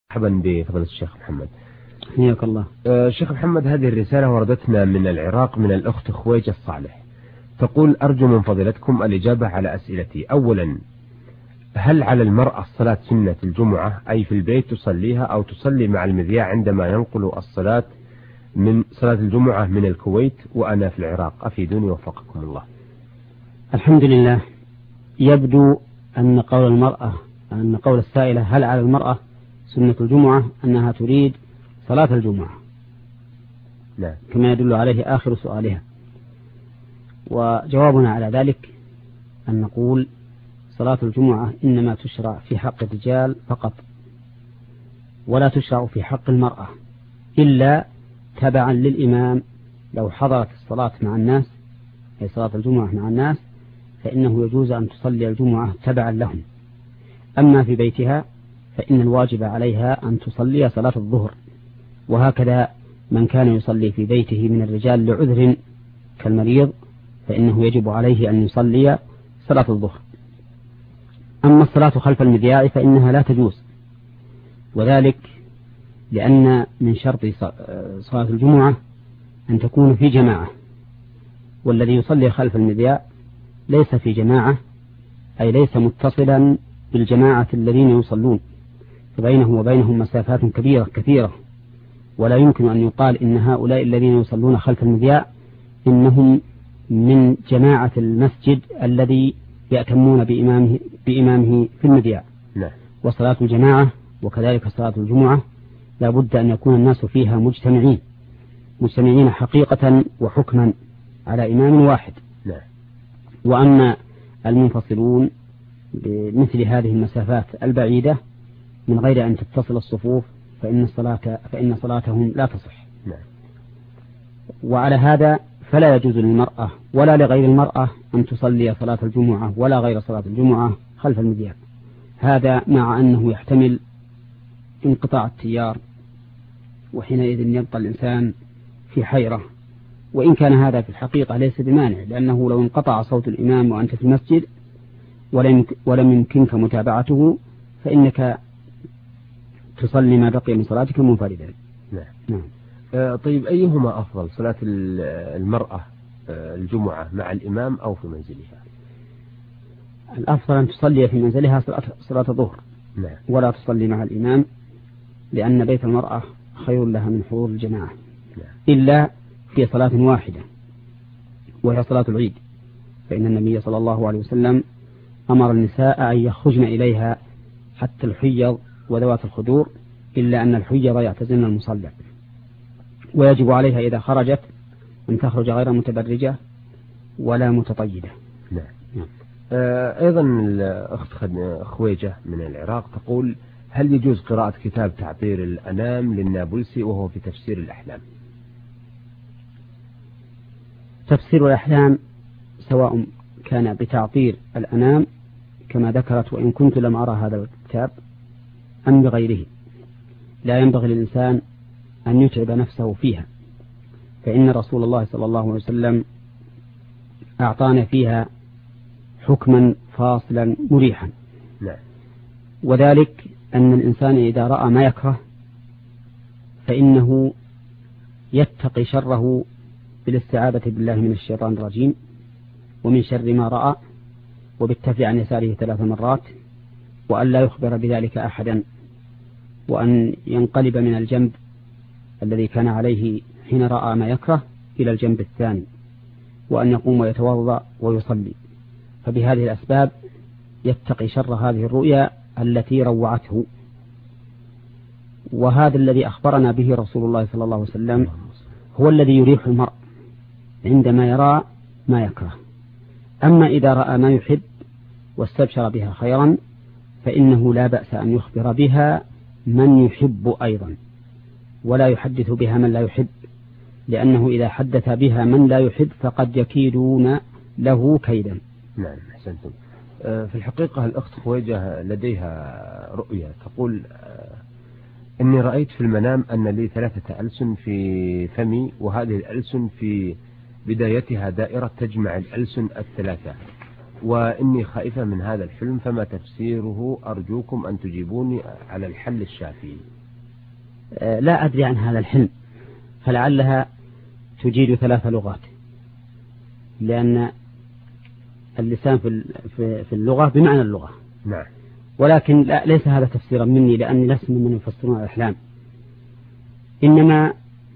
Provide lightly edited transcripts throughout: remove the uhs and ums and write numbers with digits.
مرحبا بفضيلة الشيخ محمد. حياك الله. شيخ محمد، هذه الرسالة وردتنا من العراق من الأخت خويجة الصالح، تقول: أرجو من فضيلتكم الإجابة على أسئلتي. أولا، هل على المرأة الصلاة سنة الجمعة أي في البيت تصليها أو تصلي مع المذياع عندما ينقل الصلاة من صلاة الجمعة من الكويت وأنا في العراق؟ أفيدوني وفقكم الله. الحمد لله. يبدو أن قول السائلة هل على المرأة سنة الجمعة أنها تريد صلاة الجمعة. لا. كما يدل عليه آخر سؤالها. وجوابنا على ذلك أن نقول صلاة الجمعة إنما تشرع في حق الرجال فقط، ولا تشرع في حق المرأة إلا تبعا للإمام. لو حضرت الصلاة مع الناس، أي صلاة الجمعة مع الناس، فإنه يجوز أن تصلي الجمعة تبعا لهم. أما في بيتها فإن الواجب عليها أن تصلي صلاة الظهر، وهكذا من كان يصلي في بيته من الرجال لعذر كالمريض فإنه يجب عليه أن يصلي صلاة الظهر. أما الصلاة خلف المذياع فإنها لا تجوز، وذلك لأن من شرط صلاة الجمعة أن تكون في جماعة، والذي يصلي خلف المذياع ليس في جماعة، أي ليس متصلا بالجماعة الذين يصلون، فبينه وبينهم مسافات كثيرة، ولا يمكن أن يقال إن هؤلاء الذين يصلون خلف المذياع إنهم من جماعة المسجد الذي يأتمون بإمامه في المذياع. لا. وصلاة الجماعة وكذلك صلاة الجمعة لا بد أن يكون الناس فيها مجتمعين حقيقة وحكما على إمام واحد. لا. وأما المنفصلون بمثل هذه المسافات البعيدة من غير أن تتصل الصفوف فإن صلاتهم لا تصح. لا. وعلى هذا فلا يجوز للمرأة ولا لغير المرأة أن تصلي صلاة الجمعة ولا غير صلاة الجمعة خلف المذياع، هذا مع أنه يحتمل انقطاع التيار، وحينئذ يبقى الإنسان في حيرة. وإن كان هذا في الحقيقة ليس بمانع، لأنه لو انقطع صوت الإمام وأنت في المسجد ولم يمكنك متابعته فإنك تصلي ما بقي من صلاتك منفردا. نعم. طيب، أيهما أفضل، صلاة المرأة الجمعة مع الإمام أو في منزلها؟ الأفضل أن تصلي في منزلها صلاة الظهر. نعم. ولا تصلي مع الإمام، لأن بيت المرأة خير لها من حضور الجماعة. نعم. إلا في صلاة واحدة وهي صلاة العيد، فإن النبي صلى الله عليه وسلم أمر النساء أن يخرجن إليها حتى الحيض وذوات الخدور، إلا أن الحيض يعتزلن المصلى، ويجب عليها إذا خرجت أن تخرج غير متبرجة ولا متطيبة. نعم. أيضا الأخت خويجة من العراق تقول: هل يجوز قراءة كتاب تعطير الأنام للنابلسي وهو في تفسير الأحلام؟ تفسير الأحلام سواء كان بتعطير الأنام كما ذكرت، وإن كنت لم أرى هذا الكتاب، أم بغيره، لا ينبغي للإنسان أن يتعب نفسه فيها، فإن رسول الله صلى الله عليه وسلم أعطانا فيها حكما فاصلا مريحا. لا. وذلك أن الإنسان إذا رأى ما يكره فإنه يتقي شره بالاستعاذة بالله من الشيطان الرجيم ومن شر ما رأى، وبالتفي عن يساره 3 مرات، وأن لا يخبر بذلك أحدا، وأن ينقلب من الجنب الذي كان عليه حين رأى ما يكره إلى الجنب الثاني، وأن يقوم ويتوضأ ويصلي. فبهذه الأسباب يتقي شر هذه الرؤيا التي روعته. وهذا الذي أخبرنا به رسول الله صلى الله عليه وسلم هو الذي يريح المرء عندما يرى ما يكره. أما إذا رأى ما يحب واستبشر بها خيرا فإنه لا بأس أن يخبر بها من يحب أيضا، ولا يحدث بها من لا يحب، لأنه إذا حدث بها من لا يحب فقد يكيدون له كيدا. نعم، أحسنتم. في الحقيقة الأخت خويجة لديها رؤية تقول: إني رأيت في المنام أن لي 3 ألسن في فمي، وهذه الألسن في بدايتها دائرة تجمع الألسن 3، وإني خائفة من هذا الحلم، فما تفسيره؟ أرجوكم أن تجيبوني على الحل الشافي. لا أدري عن هذا الحلم، فلعلها تجيد 3 لغات، لأن اللسان في اللغة بمعنى اللغة. نعم. ولكن ليس هذا تفسيرا مني، لأني لست ممن يفسرون الأحلام، إنما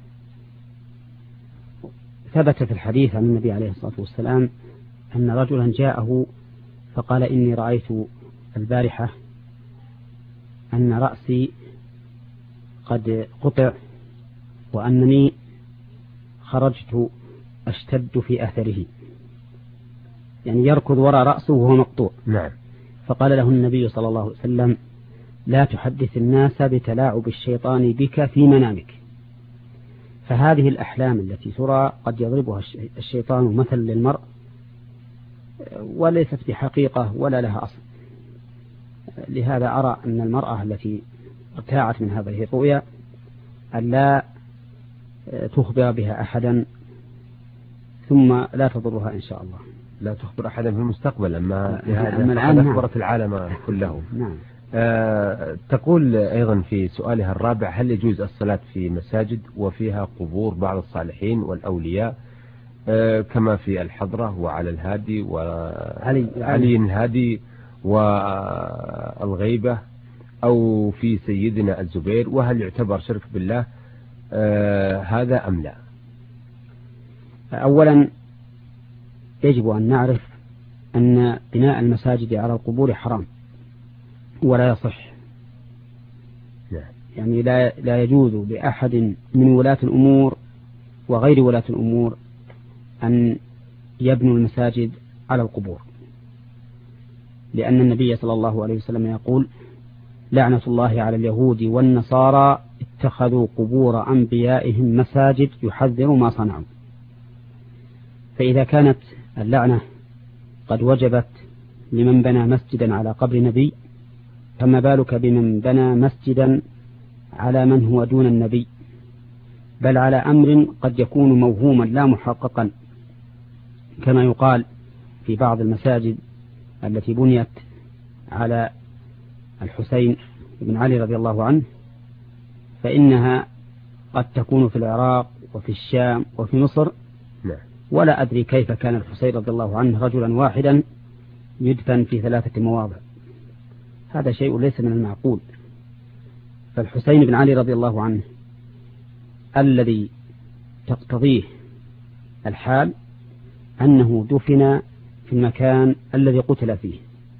ثبت في الحديث عن النبي عليه الصلاة والسلام أن رجلا جاءه فقال إني رأيت البارحة أن رأسي قد قطع وأنني خرجت أشتد في أثره، يعني يركض وراء رأسه وهو مقطوع. نعم. فقال له النبي صلى الله عليه وسلم لا تحدث الناس بتلاعب الشيطان بك في منامك. فهذه الأحلام التي ترى قد يضربها الشيطان مثل للمرء وليست بحقيقة ولا لها أصل. لهذا أرى أن المرأة التي ارتاعت من هذه الرؤيا أن لا تخبر بها أحدا، ثم لا تضرها إن شاء الله. لا تخبر أحدا في المستقبل، أما الآن أخبرت العالم كله. نعم. تقول أيضا في سؤالها الرابع: هل يجوز الصلاة في مساجد وفيها قبور بعض الصالحين والأولياء كما في الحضرة وعلى الهادي وعلي الهادي والغيبة أو في سيدنا الزبير، وهل يعتبر شرك بالله هذا أم لا؟ أولا يجب أن نعرف أن بناء المساجد على القبور حرام ولا يصح. يعني لا يجوز لأحد من ولاة الأمور وغير ولاة الأمور أن يبنوا المساجد على القبور، لأن النبي صلى الله عليه وسلم يقول لعنة الله على اليهود والنصارى اتخذوا قبور أنبيائهم مساجد يحذر ما صنعوا. فإذا كانت اللعنة قد وجبت لمن بنى مسجدا على قبر نبي، فما بالك بمن بنى مسجدا على من هو دون النبي، بل على أمر قد يكون موهوما لا محققا، كما يقال في بعض المساجد التي بنيت على الحسين بن علي رضي الله عنه، فإنها قد تكون في العراق وفي الشام وفي مصر، ولا أدري كيف كان الحسين رضي الله عنه رجلا واحدا يدفن في 3 مواضع. هذا شيء ليس من المعقول. فالحسين بن علي رضي الله عنه الذي تقتضيه الحال أنه دفن في المكان الذي قتل فيه،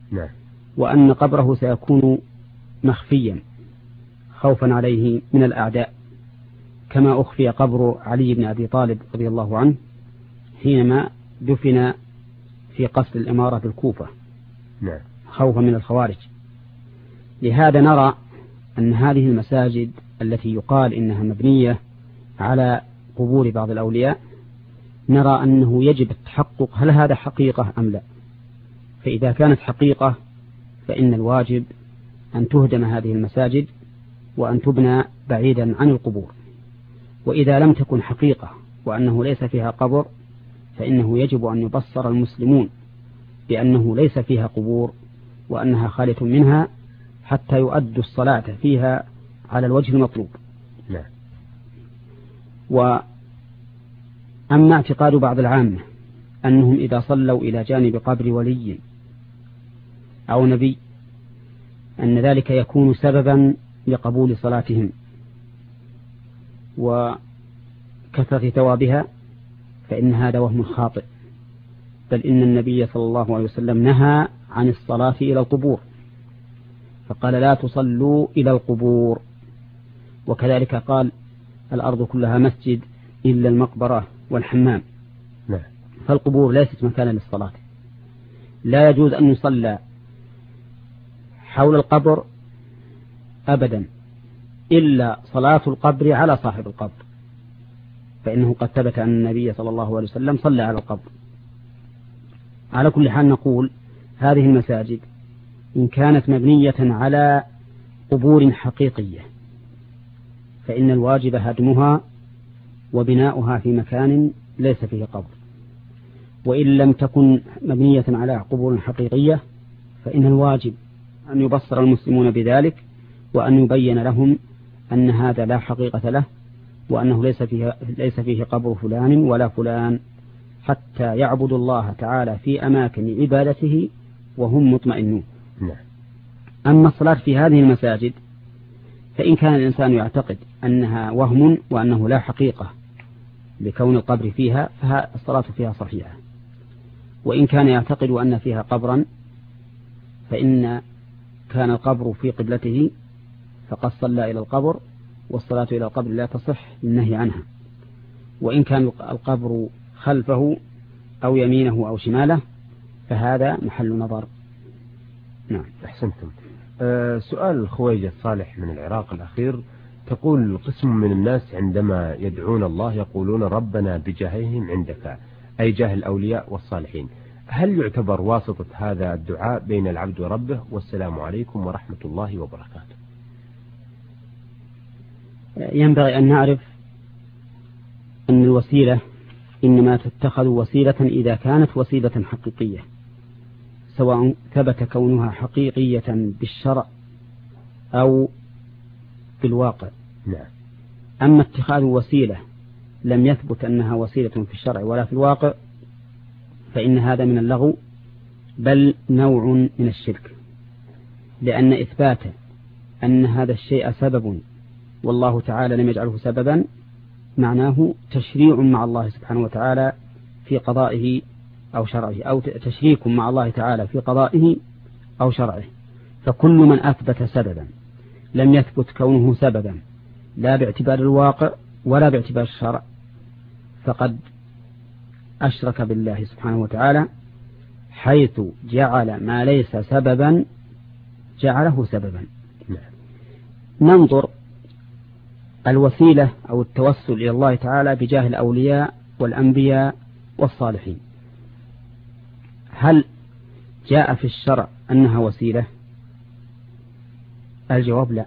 وأن قبره سيكون مخفيا خوفا عليه من الأعداء، كما أخفي قبر علي بن أبي طالب رضي الله عنه حينما دفن في قصر الإمارة بالكوفة خوفا من الخوارج. لهذا نرى أن هذه المساجد التي يقال إنها مبنية على قبور بعض الأولياء نرى أنه يجب التحقق هل هذا حقيقة أم لا. فإذا كانت حقيقة فإن الواجب أن تهدم هذه المساجد وأن تبنى بعيدا عن القبور. وإذا لم تكن حقيقة وأنه ليس فيها قبر فإنه يجب أن يبصر المسلمون بأنه ليس فيها قبور وأنها خالية منها حتى يؤدوا الصلاة فيها على الوجه المطلوب. وأما اعتقاد بعض العامة أنهم إذا صلوا إلى جانب قبر ولي أو نبي أن ذلك يكون سببا لقبول صلاتهم وكثرة ثوابها، فإن هذا وهم خاطئ، بل إن النبي صلى الله عليه وسلم نهى عن الصلاة إلى القبور، فقال لا تصلوا إلى القبور. وكذلك قال الأرض كلها مسجد إلا المقبرة والحمام. فالقبور ليست مكانا للصلاة. لا يجوز أن يصلى حول القبر أبدا إلا صلاة القبر على صاحب القبر، فإنه قد ثبت أن النبي صلى الله عليه وسلم صلى على القبر. على كل حال نقول هذه المساجد إن كانت مبنية على قبور حقيقية فإن الواجب هدمها وبناؤها في مكان ليس فيه قبر، وإن لم تكن مبنية على قبور حقيقية فإن الواجب أن يبصر المسلمون بذلك وأن يبين لهم أن هذا لا حقيقة له، وأنه ليس فيه قبر فلان ولا فلان، حتى يعبدوا الله تعالى في أماكن عبادته وهم مطمئنون. أما الصلاة في هذه المساجد فإن كان الإنسان يعتقد أنها وهم وأنه لا حقيقة لكون القبر فيها فالصلاة فيها صحيحة، وإن كان يعتقد أن فيها قبرا فإن كان القبر في قبلته فقد صلى إلى القبر، والصلاة إلى القبر لا تصح للنهي عنها. وإن كان القبر خلفه أو يمينه أو شماله فهذا محل نظر. نعم، أحسنتم. سؤال الخويجة صالح من العراق الأخير، تقول قسم من الناس عندما يدعون الله يقولون ربنا بجاههم عندك، أي جاه الأولياء والصالحين، هل يعتبر واسطة هذا الدعاء بين العبد وربه؟ والسلام عليكم ورحمة الله وبركاته. ينبغي أن نعرف أن الوسيلة إنما تتخذ وسيلة إذا كانت وسيلة حقيقية، سواء ثبت كونها حقيقية بالشرع أو بالواقع. نعم. أما اتخاذ وسيلة لم يثبت أنها وسيلة في الشرع ولا في الواقع فإن هذا من اللغو، بل نوع من الشرك، لأن إثبات أن هذا الشيء سبب والله تعالى لم يجعله سببا معناه تشريع مع الله سبحانه وتعالى في قضائه أو شرعه، أو تشريك مع الله تعالى في قضائه أو شرعه. فكل من أثبت سببا لم يثبت كونه سببا لا باعتبار الواقع ولا باعتبار الشرع فقد أشرك بالله سبحانه وتعالى، حيث جعل ما ليس سببا جعله سببا. ننظر الوسيلة أو التوسل إلى الله تعالى بجاه الأولياء والأنبياء والصالحين، هل جاء في الشرع أنها وسيلة؟ الجواب لا،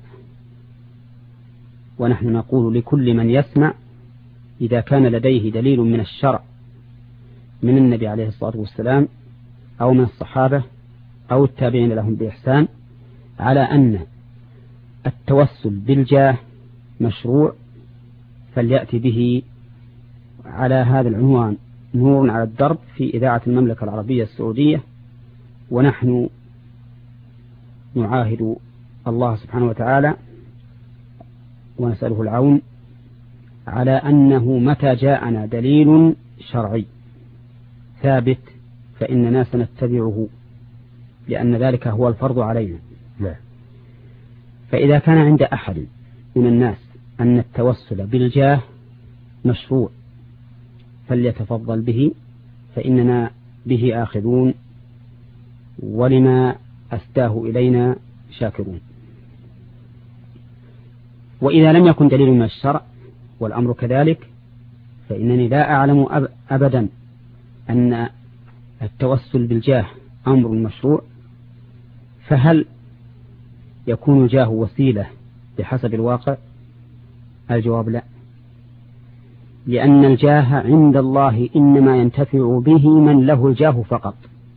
ونحن نقول لكل من يسمع إذا كان لديه دليل من الشرع من النبي عليه الصلاة والسلام أو من الصحابة أو التابعين لهم بإحسان على أن التوسل بالجاه مشروع فليأتي به على هذا العنوان نور على الدرب في إذاعة المملكة العربية السعودية، ونحن نعاهد الله سبحانه وتعالى ونسأله العون على أنه متى جاءنا دليل شرعي ثابت فإننا سنتبعه، لأن ذلك هو الفرض علينا. فإذا كان عند أحد من الناس أن التوسل بالجاه مشروع فليتفضل به، فإننا به آخذون ولما أسداه إلينا شاكرون. وإذا لم يكن دليل من الشرع والأمر كذلك فإنني لا أعلم أبدا أن التوسل بالجاه أمر مشروع، فهل يكون الجاه وسيلة بحسب الواقع؟ الجواب لا، لأن الجاه عند الله إنما ينتفع به من له الجاه فقط،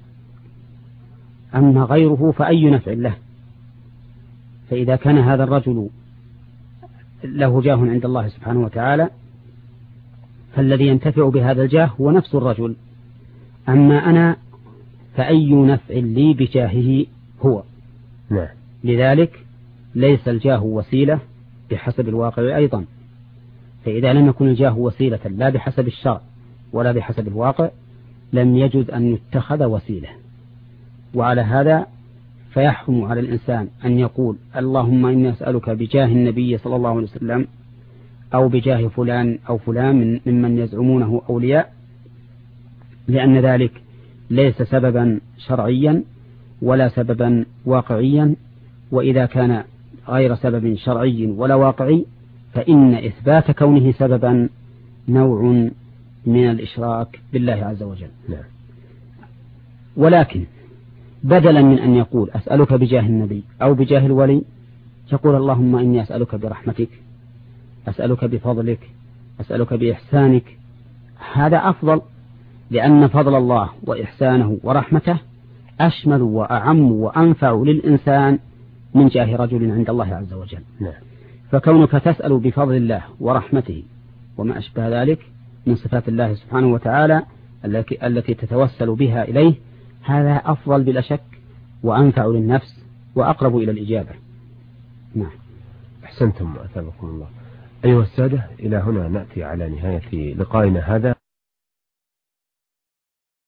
أما غيره فأي نفع له. فإذا كان هذا الرجل له جاه عند الله سبحانه وتعالى فالذي ينتفع بهذا الجاه هو نفس الرجل، أما أنا فأي نفع لي بجاهه هو. لذلك ليس الجاه وسيلة بحسب الواقع أيضا، فإذا لم يكن الجاه وسيلة لا بحسب الشرع ولا بحسب الواقع لم يجد أن يتخذ وسيلة. وعلى هذا فيحرم على الإنسان أن يقول اللهم إني أسألك بجاه النبي صلى الله عليه وسلم أو بجاه فلان أو فلان ممن يزعمونه أولياء، لأن ذلك ليس سببا شرعيا ولا سببا واقعيا، وإذا كان غير سبب شرعي ولا واقعي فإن إثبات كونه سببا نوع من الإشراك بالله عز وجل. ولكن بدلا من أن يقول أسألك بجاه النبي أو بجاه الولي يقول اللهم إني أسألك برحمتك، أسألك بفضلك، أسألك بإحسانك، هذا أفضل، لأن فضل الله وإحسانه ورحمته أشمل وأعم وأنفع للإنسان من جاه رجل عند الله عز وجل. فكونك تسأل بفضل الله ورحمته وما أشبه ذلك من صفات الله سبحانه وتعالى التي تتوسل بها إليه، هذا أفضل بلا شك وأنفع للنفس وأقرب إلى الإجابة. نعم. أحسنتم وأثابكم الله. أيها السادة، إلى هنا نأتي على نهاية لقائنا هذا.